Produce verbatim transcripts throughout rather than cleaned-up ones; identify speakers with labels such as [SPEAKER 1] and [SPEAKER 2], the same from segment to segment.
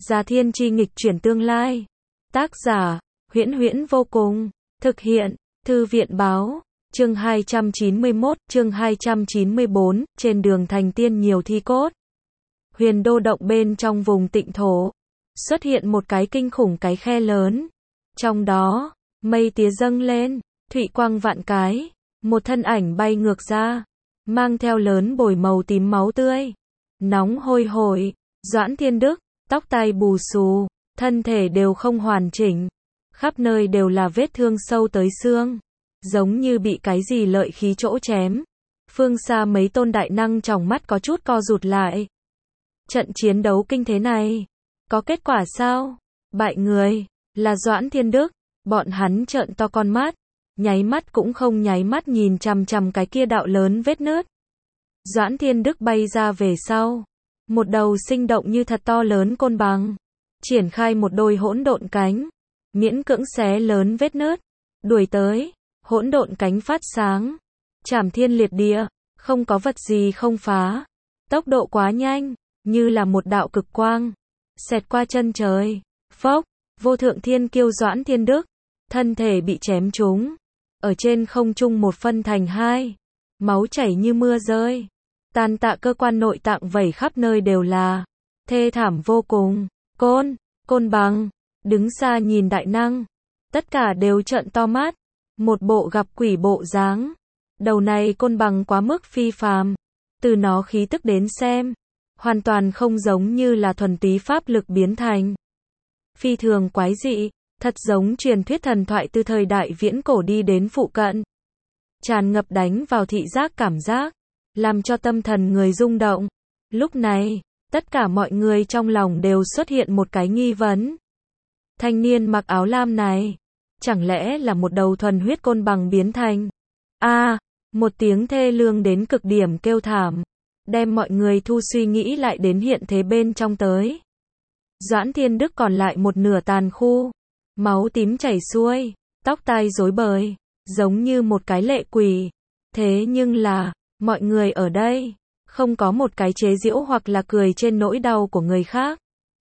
[SPEAKER 1] Già Thiên Chi nghịch chuyển tương lai. Tác giả, Huyễn Huyễn vô cùng. Thực hiện, Thư viện báo. Chương hai trăm chín mươi mốt, chương hai trăm chín mươi bốn, trên đường thành tiên nhiều thi cốt. Huyền Đô động bên trong vùng tịnh thổ, xuất hiện một cái kinh khủng cái khe lớn. Trong đó, mây tía dâng lên, thụy quang vạn cái, một thân ảnh bay ngược ra, mang theo lớn bồi màu tím máu tươi. Nóng hôi hổi, Doãn Thiên Đức, tóc tai bù xù, thân thể đều không hoàn chỉnh, khắp nơi đều là vết thương sâu tới xương, giống như bị cái gì lợi khí chỗ chém. Phương xa mấy tôn đại năng tròng mắt có chút co rụt lại. Trận chiến đấu kinh thế này, có kết quả sao? Bại người, là Doãn Thiên Đức, bọn hắn trợn to con mắt, nháy mắt cũng không nháy mắt nhìn chằm chằm cái kia đạo lớn vết nứt. Doãn Thiên Đức bay ra về sau, một đầu sinh động như thật to lớn côn bằng, triển khai một đôi hỗn độn cánh, miễn cưỡng xé lớn vết nứt, đuổi tới, hỗn độn cánh phát sáng, trảm thiên liệt địa, không có vật gì không phá, tốc độ quá nhanh, như là một đạo cực quang, xẹt qua chân trời. Phốc, vô thượng thiên kiêu Doãn Thiên Đức, thân thể bị chém trúng, ở trên không trung một phân thành hai, máu chảy như mưa rơi, tàn tạ cơ quan nội tạng vẩy khắp nơi đều là, thê thảm vô cùng. Côn, côn bằng, đứng xa nhìn đại năng, tất cả đều trợn to mắt, một bộ gặp quỷ bộ dáng. Đầu này côn bằng quá mức phi phàm, từ nó khí tức đến xem, hoàn toàn không giống như là thuần túy pháp lực biến thành. Phi thường quái dị, thật giống truyền thuyết thần thoại từ thời đại viễn cổ đi đến phụ cận. Tràn ngập đánh vào thị giác cảm giác, làm cho tâm thần người rung động. Lúc này, tất cả mọi người trong lòng đều xuất hiện một cái nghi vấn. Thanh niên mặc áo lam này, chẳng lẽ là một đầu thuần huyết côn bằng biến thành? A, à, một tiếng thê lương đến cực điểm kêu thảm, đem mọi người thu suy nghĩ lại đến hiện thế bên trong tới. Doãn Thiên Đức còn lại một nửa tàn khu, máu tím chảy xuôi, tóc tai rối bời, giống như một cái lệ quỷ. Thế nhưng là, mọi người ở đây, không có một cái chế giễu hoặc là cười trên nỗi đau của người khác.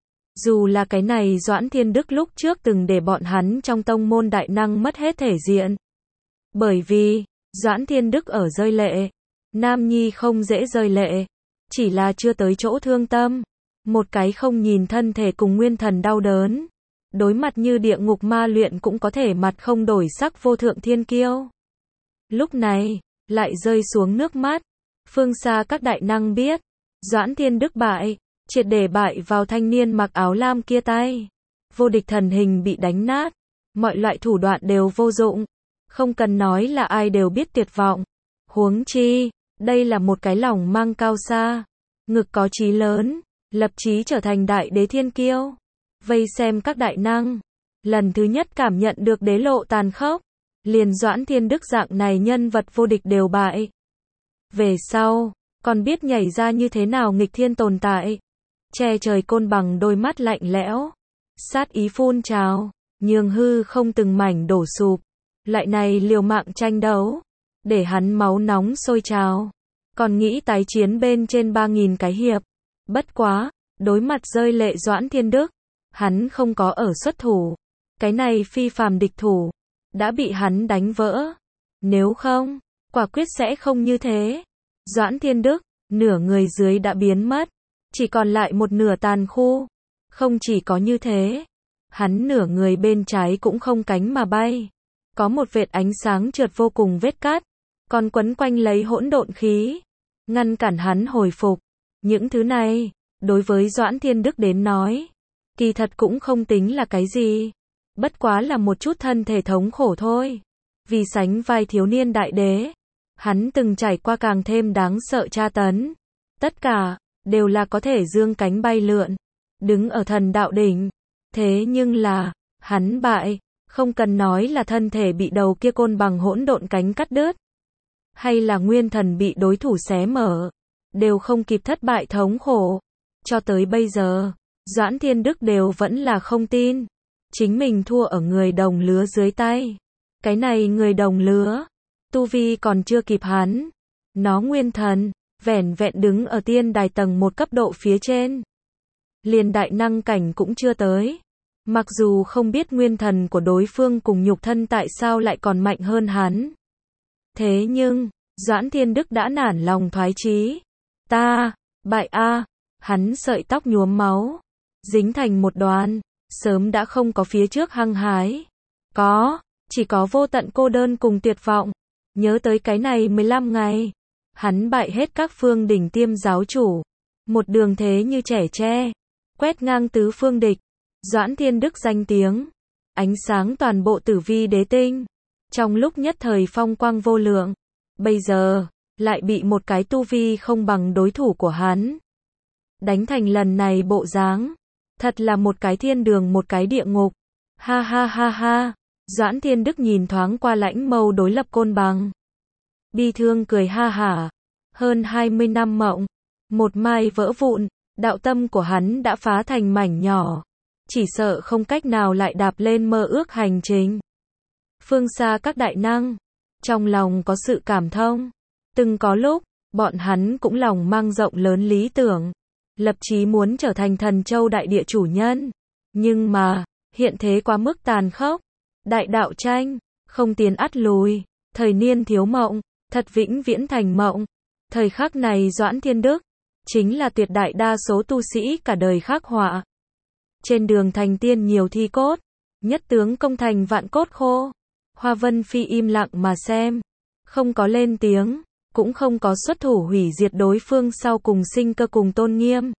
[SPEAKER 1] Dù là cái này Doãn Thiên Đức lúc trước từng để bọn hắn trong tông môn đại năng mất hết thể diện. Bởi vì, Doãn Thiên Đức ở rơi lệ, nam nhi không dễ rơi lệ, chỉ là chưa tới chỗ thương tâm. Một cái không nhìn thân thể cùng nguyên thần đau đớn, đối mặt như địa ngục ma luyện cũng có thể mặt không đổi sắc vô thượng thiên kiêu. Lúc này, lại rơi xuống nước mắt. Phương xa các đại năng biết, Doãn Thiên Đức bại, triệt để bại vào thanh niên mặc áo lam kia tay. Vô địch thần hình bị đánh nát, mọi loại thủ đoạn đều vô dụng, không cần nói là ai đều biết tuyệt vọng. Huống chi, đây là một cái lòng mang cao xa, ngực có chí lớn, lập chí trở thành đại đế thiên kiêu. Vây xem các đại năng, lần thứ nhất cảm nhận được đế lộ tàn khốc, liền Doãn Thiên Đức dạng này nhân vật vô địch đều bại. Về sau, còn biết nhảy ra như thế nào nghịch thiên tồn tại. Che trời côn bằng đôi mắt lạnh lẽo, sát ý phun trào, nhường hư không từng mảnh đổ sụp. Lại này liều mạng tranh đấu, để hắn máu nóng sôi trào, còn nghĩ tái chiến bên trên ba nghìn cái hiệp. Bất quá, đối mặt rơi lệ Doãn Thiên Đức, hắn không có ở xuất thủ. Cái này phi phàm địch thủ, đã bị hắn đánh vỡ. Nếu không, quả quyết sẽ không như thế. Doãn Thiên Đức, nửa người dưới đã biến mất, chỉ còn lại một nửa tàn khu. Không chỉ có như thế, hắn nửa người bên trái cũng không cánh mà bay. Có một vệt ánh sáng trượt vô cùng vết cát, còn quấn quanh lấy hỗn độn khí, ngăn cản hắn hồi phục. Những thứ này, đối với Doãn Thiên Đức đến nói, kỳ thật cũng không tính là cái gì. Bất quá là một chút thân thể thống khổ thôi. Vì sánh vai thiếu niên đại đế, hắn từng trải qua càng thêm đáng sợ tra tấn. Tất cả, đều là có thể dương cánh bay lượn, đứng ở thần đạo đỉnh. Thế nhưng là, hắn bại, không cần nói là thân thể bị đầu kia côn bằng hỗn độn cánh cắt đứt, hay là nguyên thần bị đối thủ xé mở, đều không kịp thất bại thống khổ. Cho tới bây giờ, Doãn Thiên Đức đều vẫn là không tin, chính mình thua ở người đồng lứa dưới tay. Cái này người đồng lứa, tu vi còn chưa kịp hắn, nó nguyên thần, vẻn vẹn đứng ở tiên đài tầng một cấp độ phía trên. liền đại năng cảnh cũng chưa tới. Mặc dù không biết nguyên thần của đối phương cùng nhục thân tại sao lại còn mạnh hơn hắn. Thế nhưng, Doãn Thiên Đức đã nản lòng thoái chí. Ta, bại a, hắn sợi tóc nhuốm máu, dính thành một đoàn, sớm đã không có phía trước hăng hái. Có, chỉ có vô tận cô đơn cùng tuyệt vọng. Nhớ tới cái này mười lăm ngày, hắn bại hết các phương đỉnh tiêm giáo chủ. Một đường thế như trẻ tre, quét ngang tứ phương địch. Doãn Thiên Đức danh tiếng, ánh sáng toàn bộ tử vi đế tinh. Trong lúc nhất thời phong quang vô lượng, bây giờ, lại bị một cái tu vi không bằng đối thủ của hắn đánh thành lần này bộ dáng. Thật là một cái thiên đường một cái địa ngục. Ha ha ha ha. Doãn Thiên Đức nhìn thoáng qua lãnh mâu đối lập Côn Bằng. Bi thương cười ha hả. Hơn hai mươi năm mộng, một mai vỡ vụn, đạo tâm của hắn đã phá thành mảnh nhỏ. Chỉ sợ không cách nào lại đạp lên mơ ước hành trình. Phương xa các đại năng, trong lòng có sự cảm thông. Từng có lúc, bọn hắn cũng lòng mang rộng lớn lý tưởng, lập chí muốn trở thành Thần Châu đại địa chủ nhân. Nhưng mà, hiện thế quá mức tàn khốc. Đại đạo tranh, không tiến ắt lùi, thời niên thiếu mộng, thật vĩnh viễn thành mộng. Thời khắc này Doãn Thiên Đức, chính là tuyệt đại đa số tu sĩ cả đời khắc họa. Trên đường thành tiên nhiều thi cốt, nhất tướng công thành vạn cốt khô. Hoa Vân Phi im lặng mà xem, không có lên tiếng, cũng không có xuất thủ hủy diệt đối phương sau cùng sinh cơ cùng tôn nghiêm.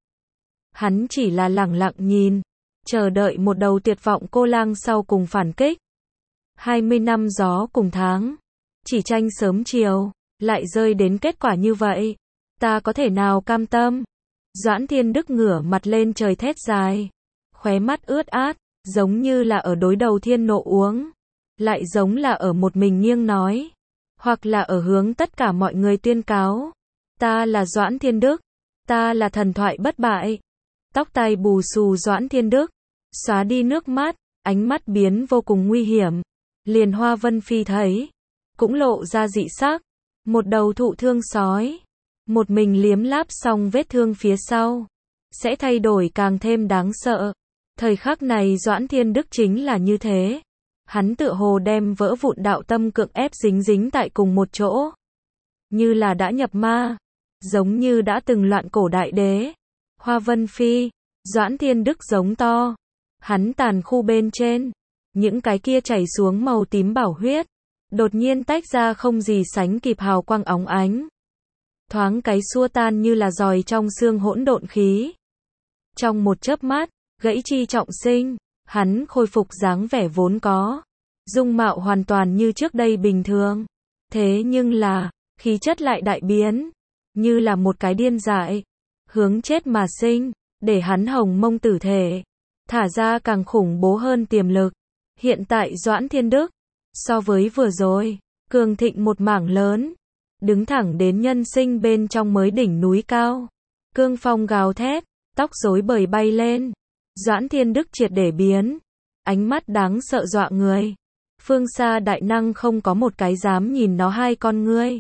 [SPEAKER 1] Hắn chỉ là lẳng lặng nhìn, chờ đợi một đầu tuyệt vọng cô lang sau cùng phản kích. hai mươi năm gió cùng tháng, chỉ tranh sớm chiều, lại rơi đến kết quả như vậy. Ta có thể nào cam tâm? Doãn Thiên Đức ngửa mặt lên trời thét dài, khóe mắt ướt át, giống như là ở đối đầu thiên nộ uống, lại giống là ở một mình nghiêng nói, hoặc là ở hướng tất cả mọi người tuyên cáo. Ta là Doãn Thiên Đức, ta là thần thoại bất bại. Tóc tai bù xù Doãn Thiên Đức, xóa đi nước mắt, ánh mắt biến vô cùng nguy hiểm. Liền Hoa Vân Phi thấy, cũng lộ ra dị sắc, một đầu thụ thương sói, một mình liếm láp xong vết thương phía sau, sẽ thay đổi càng thêm đáng sợ. Thời khắc này Doãn Thiên Đức chính là như thế. Hắn tựa hồ đem vỡ vụn đạo tâm cưỡng ép dính dính tại cùng một chỗ. Như là đã nhập ma, giống như đã từng loạn cổ đại đế. Hoa Vân Phi, Doãn Thiên Đức giống to. Hắn tàn khu bên trên, những cái kia chảy xuống màu tím bảo huyết, đột nhiên tách ra không gì sánh kịp hào quang óng ánh. Thoáng cái xua tan như là giòi trong xương hỗn độn khí. Trong một chớp mắt, gãy chi trọng sinh, hắn khôi phục dáng vẻ vốn có, dung mạo hoàn toàn như trước đây bình thường. Thế nhưng là, khí chất lại đại biến, như là một cái điên dại, hướng chết mà sinh, để hắn hồng mông tử thể, thả ra càng khủng bố hơn tiềm lực. Hiện tại Doãn Thiên Đức, so với vừa rồi, cường thịnh một mảng lớn, đứng thẳng đến nhân sinh bên trong mới đỉnh núi cao. Cương phong gào thét, tóc rối bời bay lên. Doãn Thiên Đức triệt để biến, ánh mắt đáng sợ dọa người. Phương xa đại năng không có một cái dám nhìn nó hai con ngươi.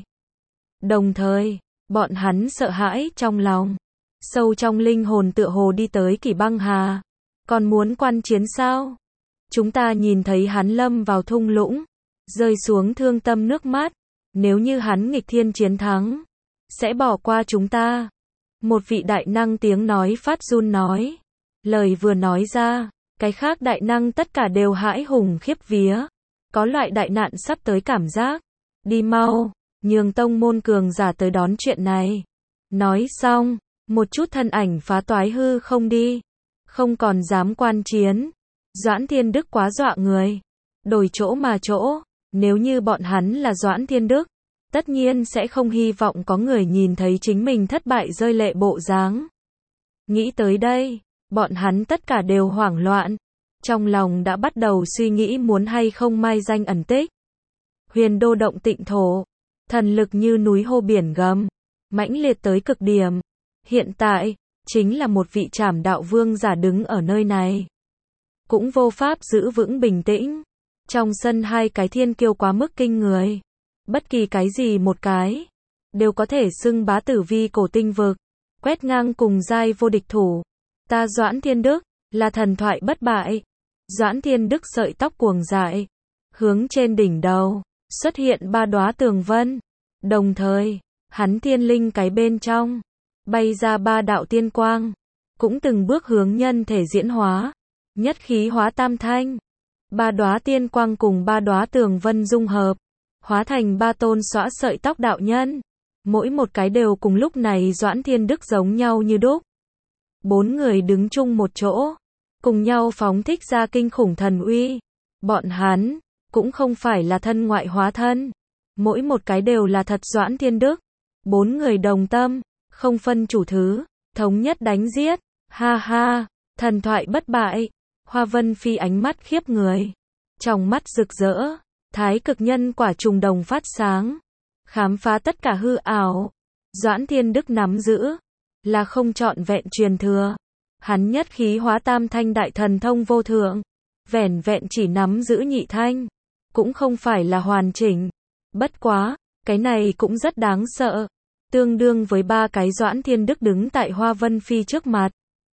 [SPEAKER 1] Đồng thời, bọn hắn sợ hãi trong lòng, sâu trong linh hồn tựa hồ đi tới Kỷ Băng Hà. Còn muốn quan chiến sao? Chúng ta nhìn thấy hắn lâm vào thung lũng, rơi xuống thương tâm nước mắt. Nếu như hắn nghịch thiên chiến thắng, sẽ bỏ qua chúng ta. Một vị đại năng tiếng nói phát run nói. Lời vừa nói ra, cái khác đại năng tất cả đều hãi hùng khiếp vía. Có loại đại nạn sắp tới cảm giác. Đi mau, nhường tông môn cường giả tới đón chuyện này. Nói xong, một chút thân ảnh phá toái hư không đi. Không còn dám quan chiến. Doãn Thiên Đức quá dọa người. Đổi chỗ mà chỗ, nếu như bọn hắn là Doãn Thiên Đức, tất nhiên sẽ không hy vọng có người nhìn thấy chính mình thất bại rơi lệ bộ dáng. Nghĩ tới đây, bọn hắn tất cả đều hoảng loạn. Trong lòng đã bắt đầu suy nghĩ muốn hay không mai danh ẩn tích. Huyền đô động tịnh thổ, thần lực như núi hô biển gầm, mãnh liệt tới cực điểm. Hiện tại, chính là một vị trảm đạo vương giả đứng ở nơi này. Cũng vô pháp giữ vững bình tĩnh. Trong sân hai cái thiên kiêu quá mức kinh người. Bất kỳ cái gì một cái, đều có thể xưng bá tử vi cổ tinh vực, quét ngang cùng giai vô địch thủ. Ta Doãn Thiên Đức, là thần thoại bất bại. Doãn Thiên Đức sợi tóc cuồng dại, hướng trên đỉnh đầu, xuất hiện ba đóa tường vân. Đồng thời, hắn thiên linh cái bên trong, bay ra ba đạo tiên quang, cũng từng bước hướng nhân thể diễn hóa, nhất khí hóa tam thanh. Ba đóa tiên quang cùng ba đóa tường vân dung hợp, hóa thành ba tôn xõa sợi tóc đạo nhân. Mỗi một cái đều cùng lúc này Doãn Thiên Đức giống nhau như đúc. Bốn người đứng chung một chỗ, cùng nhau phóng thích ra kinh khủng thần uy. Bọn hắn, cũng không phải là thân ngoại hóa thân. Mỗi một cái đều là thật Doãn Thiên Đức. Bốn người đồng tâm, không phân chủ thứ, thống nhất đánh giết. Ha ha, thần thoại bất bại. Hoa Vân Phi ánh mắt khiếp người, trong mắt rực rỡ, thái cực nhân quả trùng đồng phát sáng, khám phá tất cả hư ảo. Doãn Thiên Đức nắm giữ, là không trọn vẹn truyền thừa. Hắn nhất khí hóa tam thanh đại thần thông vô thượng, vẻn vẹn chỉ nắm giữ nhị thanh, cũng không phải là hoàn chỉnh. Bất quá, cái này cũng rất đáng sợ, tương đương với ba cái Doãn Thiên Đức đứng tại Hoa Vân Phi trước mặt.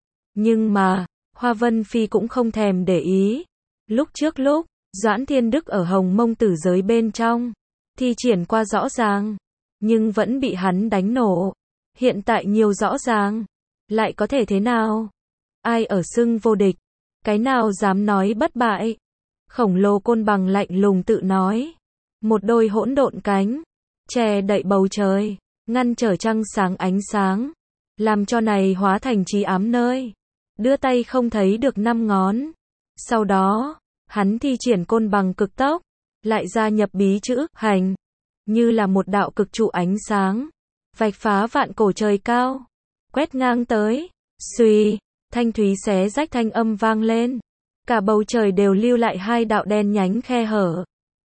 [SPEAKER 1] Nhưng mà, Hoa Vân Phi cũng không thèm để ý. Lúc trước lúc, Doãn Thiên Đức ở Hồng Mông tử giới bên trong, thi triển qua rõ ràng, nhưng vẫn bị hắn đánh nổ. Hiện tại nhiều rõ ràng, lại có thể thế nào? Ai ở xưng vô địch? Cái nào dám nói bất bại? Khổng lồ côn bằng lạnh lùng tự nói. Một đôi hỗn độn cánh, che đậy bầu trời, ngăn trở trăng sáng ánh sáng, làm cho này hóa thành trí ám nơi. Đưa tay không thấy được năm ngón. Sau đó, hắn thi triển côn bằng cực tốc, lại gia nhập bí chữ hành, như là một đạo cực trụ ánh sáng, vạch phá vạn cổ trời cao, quét ngang tới. Xuy, thanh thúy xé rách thanh âm vang lên, cả bầu trời đều lưu lại hai đạo đen nhánh khe hở.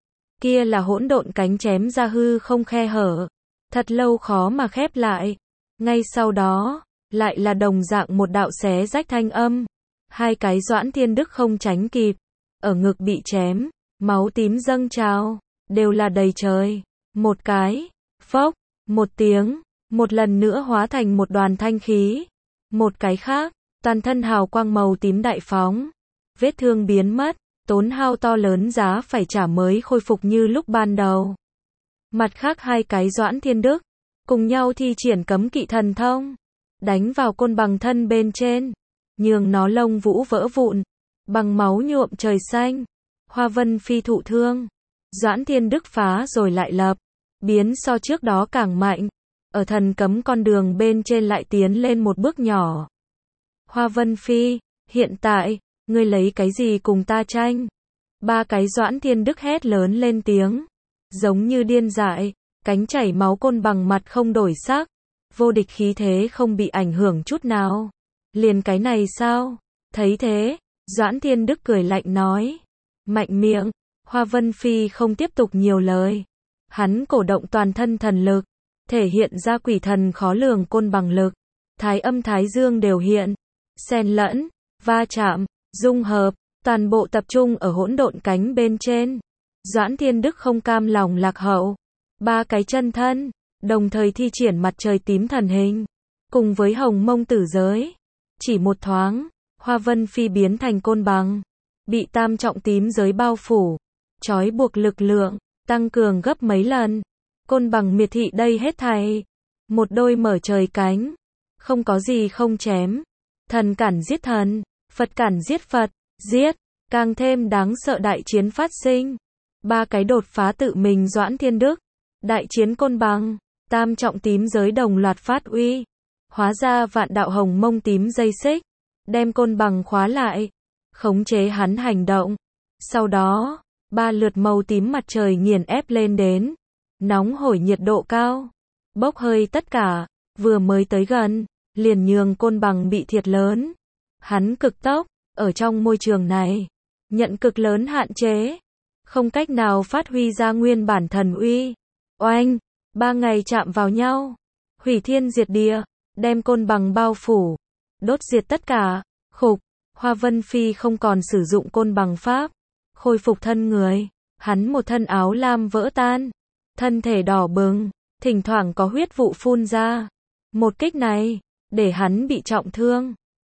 [SPEAKER 1] Kia là hỗn độn cánh chém ra hư không khe hở, thật lâu khó mà khép lại. Ngay sau đó, lại là đồng dạng một đạo xé rách thanh âm. Hai cái Doãn Thiên Đức không tránh kịp, ở ngực bị chém, máu tím dâng trào, đều là đầy trời. Một cái, phốc, một tiếng, một lần nữa hóa thành một đoàn thanh khí. Một cái khác, toàn thân hào quang màu tím đại phóng, vết thương biến mất, tốn hao to lớn giá phải trả mới khôi phục như lúc ban đầu. Mặt khác hai cái Doãn Thiên Đức, cùng nhau thi triển cấm kỵ thần thông, đánh vào côn bằng thân bên trên, nhường nó lông vũ vỡ vụn, bằng máu nhuộm trời xanh. Hoa Vân Phi thụ thương, Doãn Thiên Đức phá rồi lại lập, biến so trước đó càng mạnh, ở thần cấm con đường bên trên lại tiến lên một bước nhỏ. Hoa Vân Phi, hiện tại, ngươi lấy cái gì cùng ta tranh? Ba cái Doãn Thiên Đức hét lớn lên tiếng, giống như điên dại, cánh chảy máu côn bằng mặt không đổi sắc, vô địch khí thế không bị ảnh hưởng chút nào. Liền cái này sao? Thấy thế, Doãn Thiên Đức cười lạnh nói, mạnh miệng. Hoa Vân Phi không tiếp tục nhiều lời, hắn cổ động toàn thân thần lực, thể hiện ra quỷ thần khó lường côn bằng lực, thái âm thái dương đều hiện, xen lẫn, va chạm, dung hợp, toàn bộ tập trung ở hỗn độn cánh bên trên. Doãn Thiên Đức không cam lòng lạc hậu, ba cái chân thân, đồng thời thi triển mặt trời tím thần hình, cùng với Hồng Mông tử giới. Chỉ một thoáng, Hoa Vân Phi biến thành côn bằng, bị tam trọng tím giới bao phủ, trói buộc lực lượng, tăng cường gấp mấy lần. Côn bằng miệt thị đây hết thảy, một đôi mở trời cánh, không có gì không chém. Thần cản giết thần, Phật cản giết Phật, giết, càng thêm đáng sợ đại chiến phát sinh. Ba cái đột phá tự mình Doãn Thiên Đức, đại chiến côn bằng, tam trọng tím giới đồng loạt phát uy, hóa ra vạn đạo Hồng Mông tím dây xích, đem côn bằng khóa lại, khống chế hắn hành động. Sau đó, ba lượt màu tím mặt trời nghiền ép lên đến, nóng hổi nhiệt độ cao, bốc hơi tất cả, vừa mới tới gần, liền nhường côn bằng bị thiệt lớn. Hắn cực tốc, ở trong môi trường này, nhận cực lớn hạn chế, không cách nào phát huy ra nguyên bản thần uy. Oanh, ba ngày chạm vào nhau, hủy thiên diệt địa, đem côn bằng bao phủ, đốt diệt tất cả. Khục, Hoa Vân Phi không còn sử dụng côn bằng pháp, khôi phục thân người, hắn một thân áo lam vỡ tan, thân thể đỏ bừng, thỉnh thoảng có huyết vụ phun ra. Một kích này, để hắn bị trọng thương,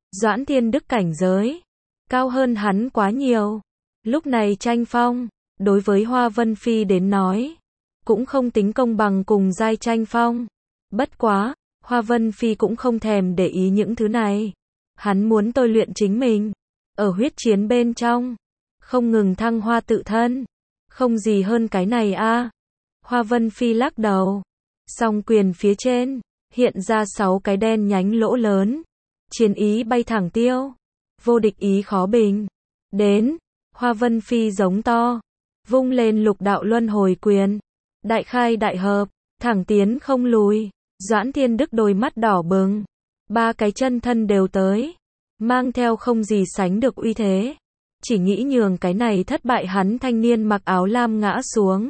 [SPEAKER 1] Doãn Thiên Đức cảnh giới cao hơn hắn quá nhiều. Lúc này tranh phong, đối với Hoa Vân Phi đến nói, cũng không tính công bằng cùng giai tranh phong. Bất quá, Hoa Vân Phi cũng không thèm để ý những thứ này. Hắn muốn tôi luyện chính mình, ở huyết chiến bên trong, không ngừng thăng hoa tự thân. Không gì hơn cái này a. Hoa Vân Phi lắc đầu. Song quyền phía trên, hiện ra sáu cái đen nhánh lỗ lớn. Chiến ý bay thẳng tiêu. Vô địch ý khó bình. Đến, Hoa Vân Phi giống to. Vung lên lục đạo luân hồi quyền. Đại khai đại hợp, thẳng tiến không lùi. Doãn Thiên Đức đôi mắt đỏ bừng. Ba cái chân thân đều tới. Mang theo không gì sánh được uy thế. Chỉ nghĩ nhường cái này thất bại hắn thanh niên mặc áo lam ngã xuống.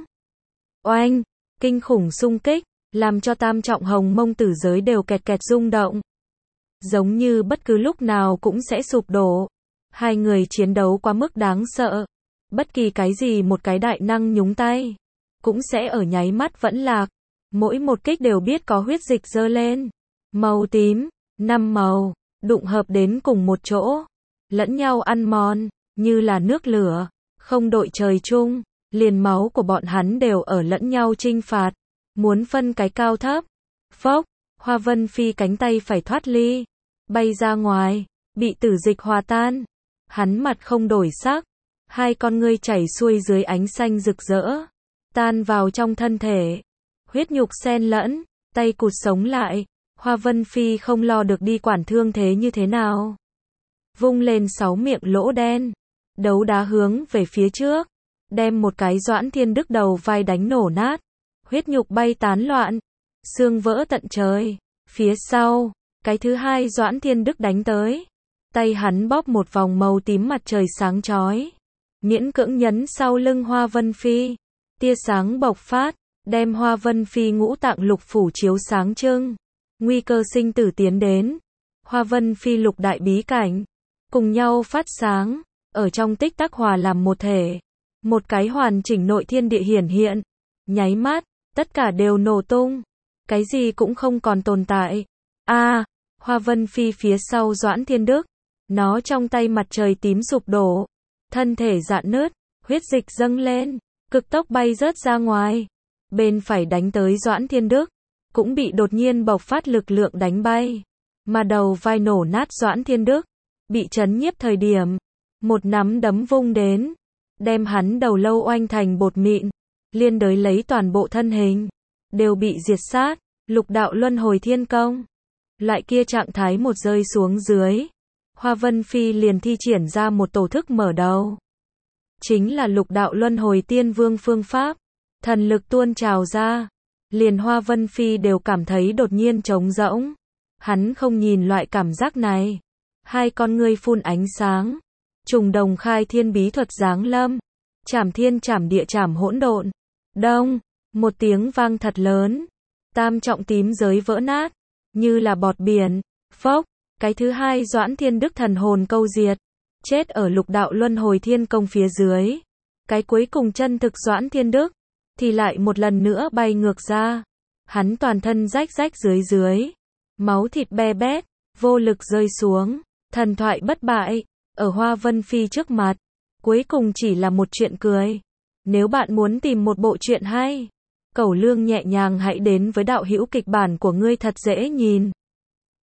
[SPEAKER 1] Oanh, kinh khủng xung kích, làm cho tam trọng hồng mông tử giới đều kẹt kẹt rung động. Giống như bất cứ lúc nào cũng sẽ sụp đổ. Hai người chiến đấu quá mức đáng sợ. Bất kỳ cái gì một cái đại năng nhúng tay, cũng sẽ ở nháy mắt vẫn lạc. Mỗi một kích đều biết có huyết dịch dơ lên. Màu tím, năm màu, đụng hợp đến cùng một chỗ. Lẫn nhau ăn mòn, như là nước lửa, không đội trời chung. Liền máu của bọn hắn đều ở lẫn nhau chinh phạt. Muốn phân cái cao thấp. Phốc, Hoa Vân Phi cánh tay phải thoát ly. Bay ra ngoài, bị tử dịch hòa tan. Hắn mặt không đổi sắc. Hai con ngươi chảy xuôi dưới ánh xanh rực rỡ. Tan vào trong thân thể. Huyết nhục xen lẫn, tay cụt sống lại. Hoa Vân Phi không lo được đi quản thương thế như thế nào. Vung lên sáu miệng lỗ đen. Đấu đá hướng về phía trước. Đem một cái Doãn Thiên Đức đầu vai đánh nổ nát. Huyết nhục bay tán loạn. Xương vỡ tận trời. Phía sau, cái thứ hai Doãn Thiên Đức đánh tới. Tay hắn bóp một vòng màu tím mặt trời sáng chói. Miễn cưỡng nhấn sau lưng Hoa Vân Phi. Tia sáng bộc phát, đem Hoa Vân Phi ngũ tạng lục phủ chiếu sáng trưng. Nguy cơ sinh tử tiến đến. Hoa Vân Phi lục đại bí cảnh. Cùng nhau phát sáng. Ở trong tích tắc hòa làm một thể. Một cái hoàn chỉnh nội thiên địa hiển hiện. Nháy mắt, tất cả đều nổ tung. Cái gì cũng không còn tồn tại. A, à, Hoa Vân Phi phía sau Doãn Thiên Đức. Nó trong tay mặt trời tím sụp đổ. Thân thể rạn nứt, huyết dịch dâng lên. Cực tốc bay rớt ra ngoài. Bên phải đánh tới Doãn Thiên Đức. Cũng bị đột nhiên bộc phát lực lượng đánh bay. Mà đầu vai nổ nát Doãn Thiên Đức. Bị chấn nhiếp thời điểm. Một nắm đấm vung đến. Đem hắn đầu lâu oanh thành bột mịn. Liên đới lấy toàn bộ thân hình. Đều bị diệt sát. Lục đạo luân hồi thiên công. Loại kia trạng thái một rơi xuống dưới. Hoa Vân Phi liền thi triển ra một tổ thức mở đầu. Chính là lục đạo luân hồi tiên vương phương pháp. Thần lực tuôn trào ra. Liền Hoa Vân Phi đều cảm thấy đột nhiên trống rỗng. Hắn không nhìn loại cảm giác này. Hai con ngươi phun ánh sáng. Trùng đồng khai thiên bí thuật giáng lâm. Trảm thiên trảm địa trảm hỗn độn. Đông, một tiếng vang thật lớn. Tam trọng tím giới vỡ nát. Như là bọt biển. Phốc, cái thứ hai Doãn Thiên Đức thần hồn câu diệt. Chết ở lục đạo luân hồi thiên công phía dưới. Cái cuối cùng chân thực Doãn Thiên Đức. Thì lại một lần nữa bay ngược ra. Hắn toàn thân rách rách dưới dưới. Máu thịt be bét. Vô lực rơi xuống. Thần thoại bất bại. Ở Hoa Vân Phi trước mặt. Cuối cùng chỉ là một chuyện cười. Nếu bạn muốn tìm một bộ truyện hay. Cẩu lương nhẹ nhàng hãy đến với đạo hữu kịch bản của ngươi thật dễ nhìn.